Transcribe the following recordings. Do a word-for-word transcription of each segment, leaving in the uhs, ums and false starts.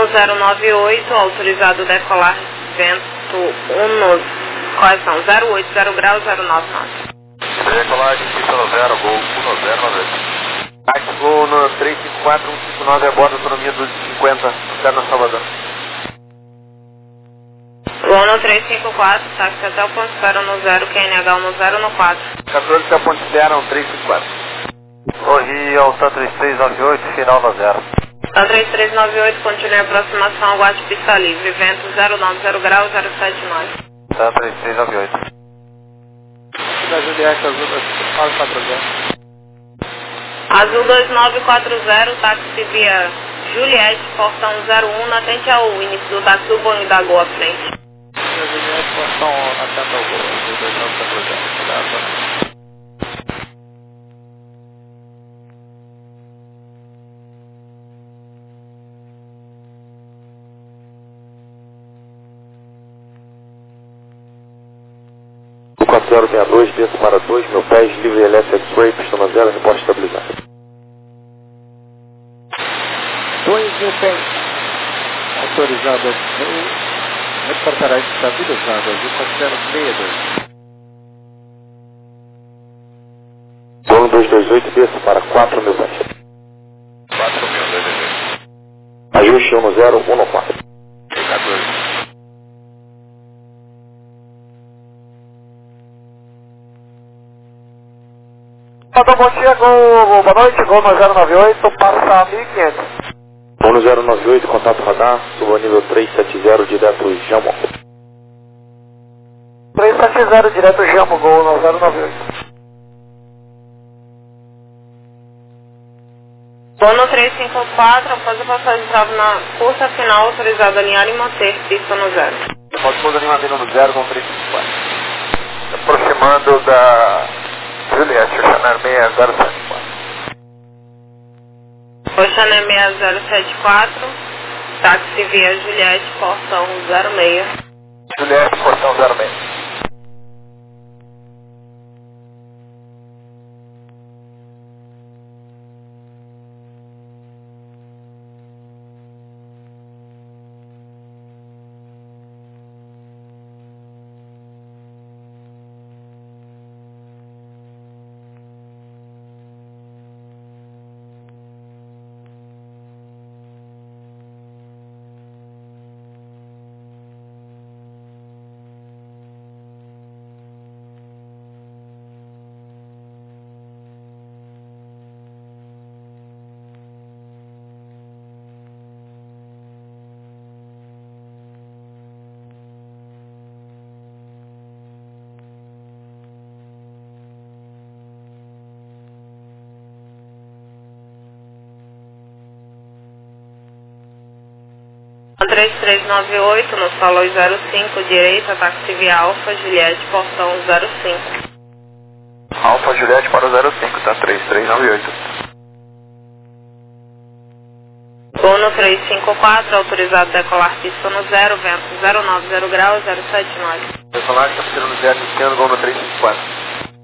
zero nove oito, autorizado decolar vento Uno, correção, zero oito zero graus, zero nove nove. Decolagem pista no zero, gol um zero nove. Táxi Gol no três cinco quatro um cinco nove, a bordo, autonomia dos cinquenta, Externa Salvador. Gol no três cinco quatro, táxi até o ponto zero no zero, Q N H no zero no quatro. quatorze até o ponto zero, três cinco quatro. Corri ao Santa três três nove oito, final no zero. Santa três três nove oito, continue a aproximação, aguarde pista livre, vento zero nove zero graus, zero sete nove. Santa três três nove oito. Da Juliette, Azul dois nove quatro zero. Azul dois nove quatro zero, táxi via Juliette, portão zero um, atente ao início do táxi do Boeing da Gol à frente. Da Juliette, portão atento ao Gol, Azul dois nove quatro zero. quatro zero seis dois, desço para dois, meu pés, livre elétrico X-Ray, pistão zero, reporte estabilizado. dois mil pés, autorizado, reportará estabilizado, azul quatro zero seis dois. Gol dois dois oito, desço para quatro mil pés. quatro mil, dois dois oito. Ajuste um zero um quatro. quatorze. Bom dia, Gol, boa noite, Gol no zero nove oito, passa mil e quinhentos. Gol no zero nove oito, contato radar, suba nível três sete zero, direto Jamo. três sete zero, direto Jamo, Gol no zero nove oito. Gol no três cinco quatro, após a passagem de trava na curta final, autorizado a alinhar e manter pista no zero. Pode pôr alinhamento no zero com três cinco quatro. Aproximando da Juliette, Oceanar seis zero sete quatro. Oceanar seis zero sete quatro, táxi via Juliette, portão zero seis. Juliette, portão zero seis. três três nove oito, no solo zero cinco, direita, táxi via Alfa, Juliette, portão zero cinco. Alfa Juliette para o zero cinco, tá? três três nove oito. Gol no três cinco quatro, autorizado decolar pista no zero, vento zero nove zero graus, zero sete nove. Decolagem, tá pistando no zero, iniciando, Gol no três cinco quatro.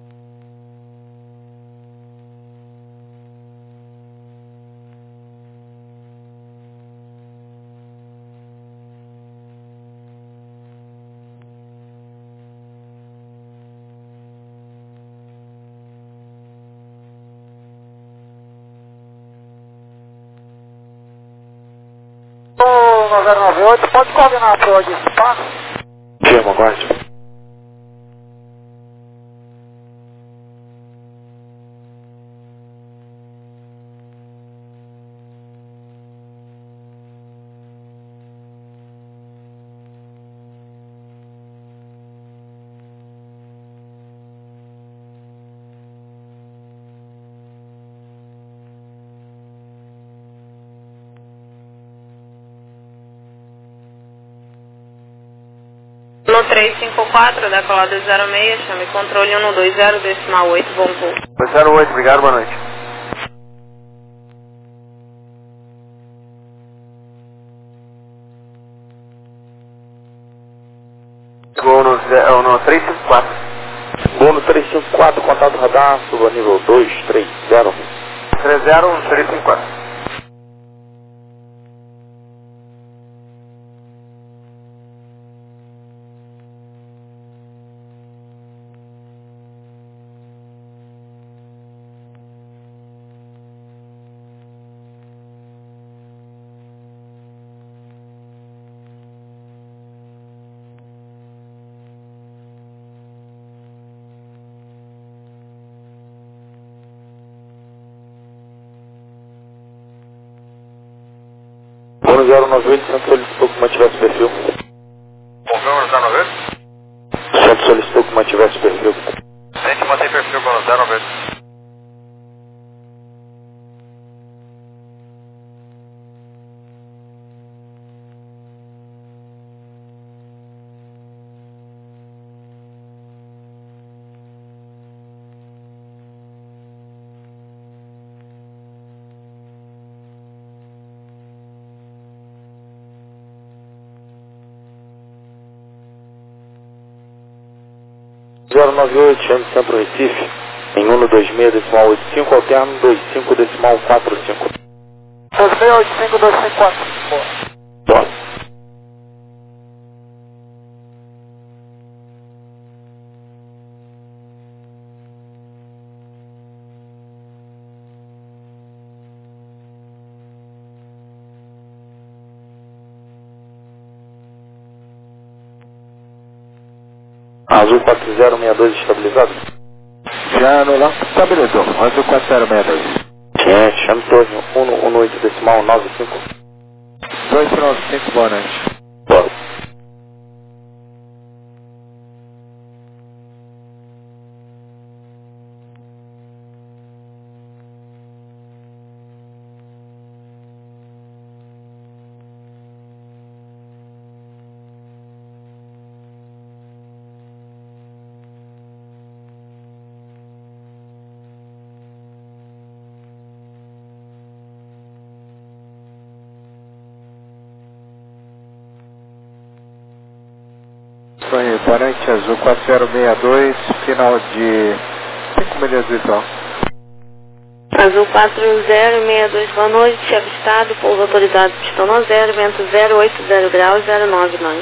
No zero nove oito, pode coordenar para onde esse passo? Chama, aguarde. No três cinco quatro, decolado zero seis, chame controle um dois zero, decimal oito, bom voo. dois zero oito, obrigado, boa noite. Gol no, zero, no três cinco quatro. Gol no três cinco quatro, contato radar, suba nível dois três zero. três zero, três cinco quatro. um zero nove oito, Santos solicitou que mantivesse o perfil. Confirma no zero nove oito? Santos solicitou que mantivesse o perfil. Tem que manter perfil com o zero nove oito. zero nove oito, chame Centro Recife, em um dois seis decimal oito cinco, alterno dois cinco decimal quatro cinco. dois seis oito cinco dois cinco quatro. Boa. Azul quatro zero seis dois estabilizado? Já no lá, estabilizou. Azul quatro zero seis dois. Gente, chame torre um um oito decimal nove cinco. dois nove cinco, boa noite. Boa. Foi, boa noite, Azul quatro zero seis dois, final de cinco milhas de visual. Azul quatro zero seis dois, boa noite, avistado, pouso autorizado, pistão no zero, vento zero oito zero graus, zero nove nós.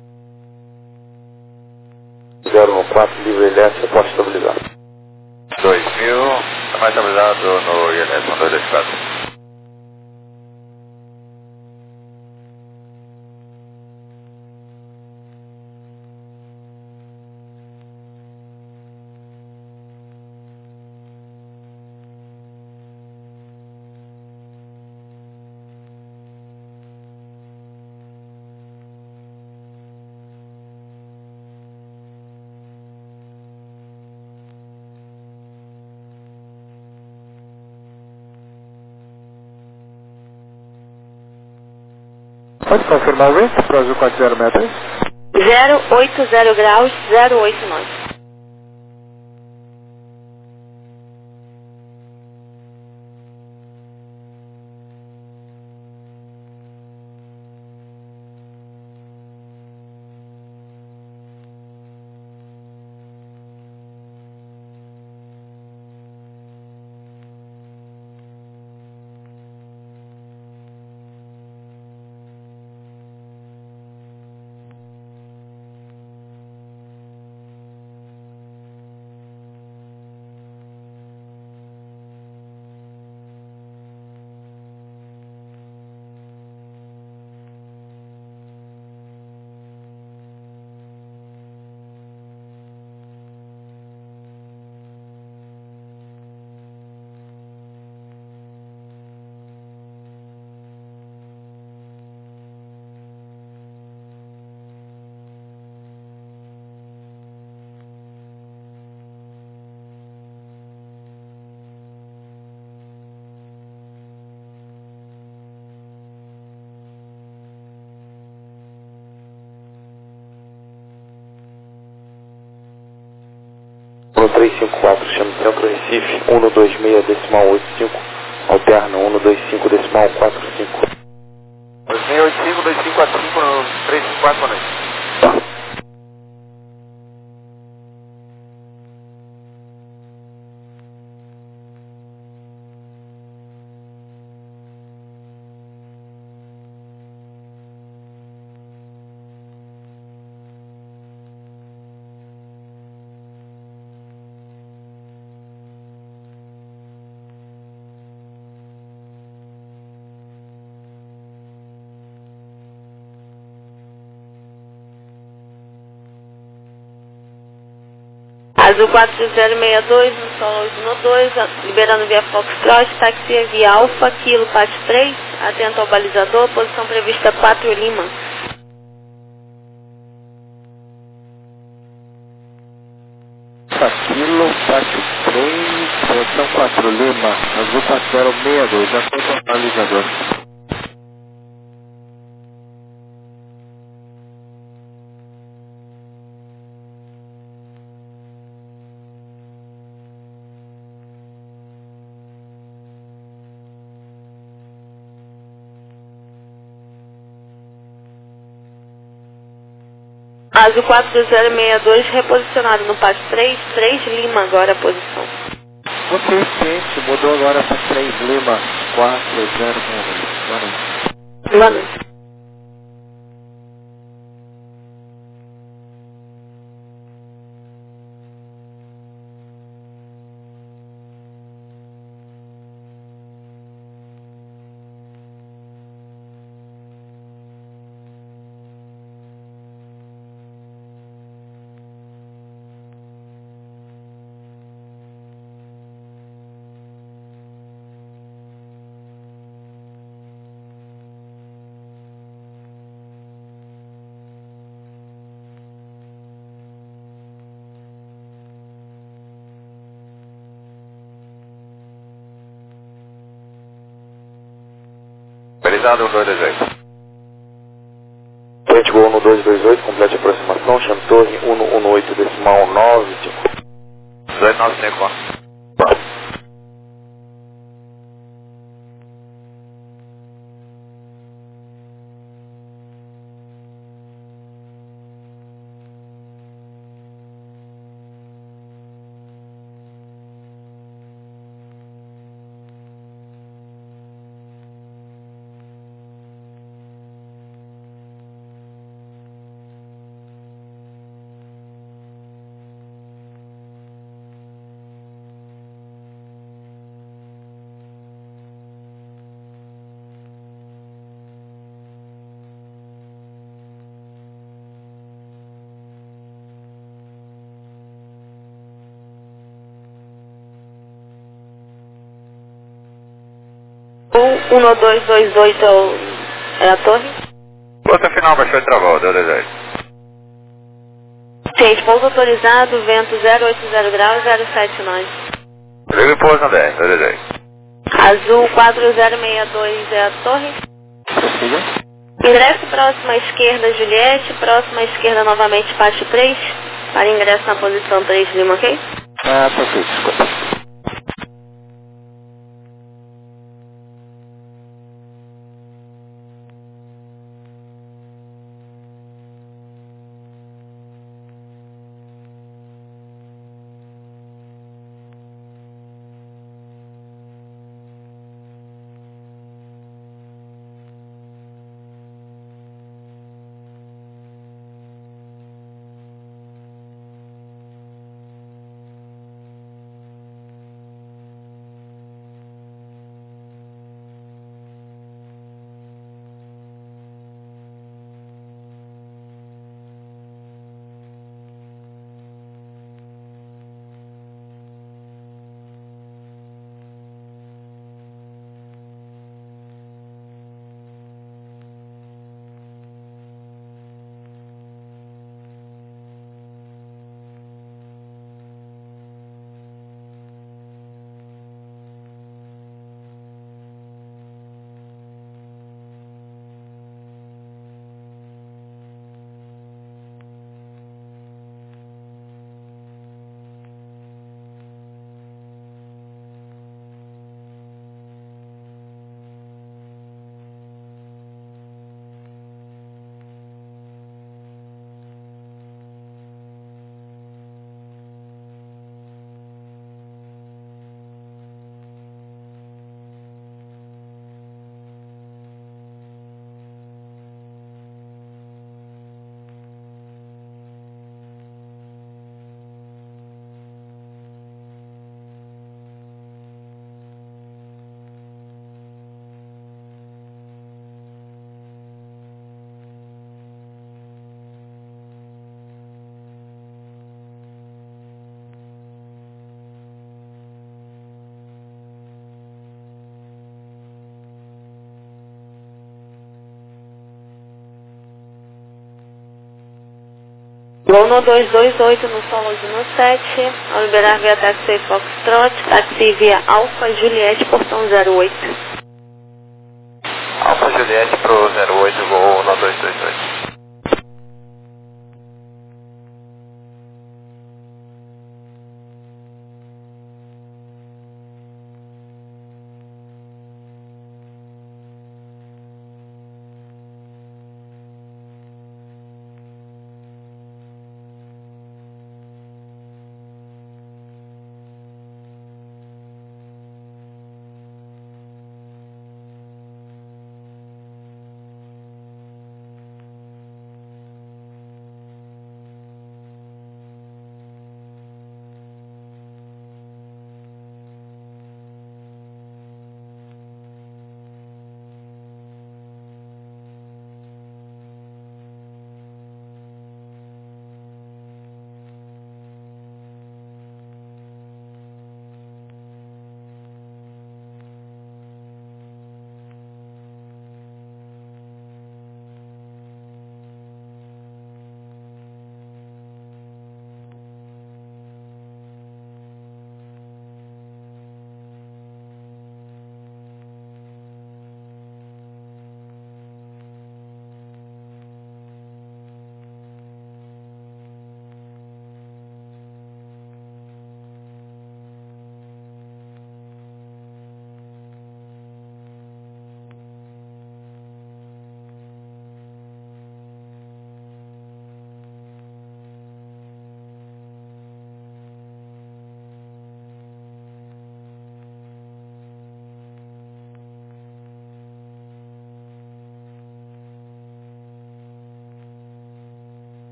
zero um quatro, livre L S, posto estabilizado. dois mil, está mais estabilizado no I L S um dois dois quatro. Pode confirmar o rate para o Azul quatro zero seis dois? zero oito zero graus, zero oito nós. um três cinco quatro, chame Centro Recife, um dois seis decimal oito cinco, alterno um dois cinco decimal quatro cinco. dois seis oito cinco dois cinco quatro cinco no três cinco quatro, boa noite. Tá. Azul quatro zero seis dois, no solo no dois, liberando via Foxtrot, taxia via Alfa, Kilo, Pat três, atento ao balizador, posição prevista quatro Lima. Kilo, Pat três, posição quatro Lima, Azul quatro zero seis dois, atento ao balizador. Azul quatro zero seis dois, reposicionado no Pat três, três Lima agora a posição. Ok, ciente, mudou agora para três Lima, quatro zero seis. Boa noite. Boa noite. Balizado um dois dois oito. Frente Gol um dois dois oito, complete aproximação, chame torre um um oito decimal nove cinco. dois nove cinco. O um dois dois oito é, o, é a torre? Força final, baixou e travou, dois dois oito. Gente, pouso autorizado, vento zero oito zero graus, zero sete nove. Liga e pouso no dez, dois dois oito. Azul quatro zero seis dois é a torre. Prossiga. Ingresso próximo à esquerda, Juliette, próximo à esquerda novamente, Pat três, para ingresso na posição três Lima, ok? Ah, perfeito, desculpa. no dois dois oito no solo no sete, ao liberar via táxi Foxtrot, táxi via Alfa Juliette, portão zero oito. Alfa Juliette pro zero oito, voo no dois dois oito.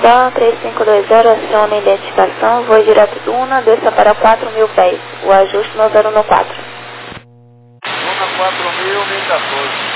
Duna três cinco dois zero, aciona a identificação, voo direto Duna, desça para quatro mil pés, o ajuste no zero no quatro. Duna quatro mil, mil e quatorze.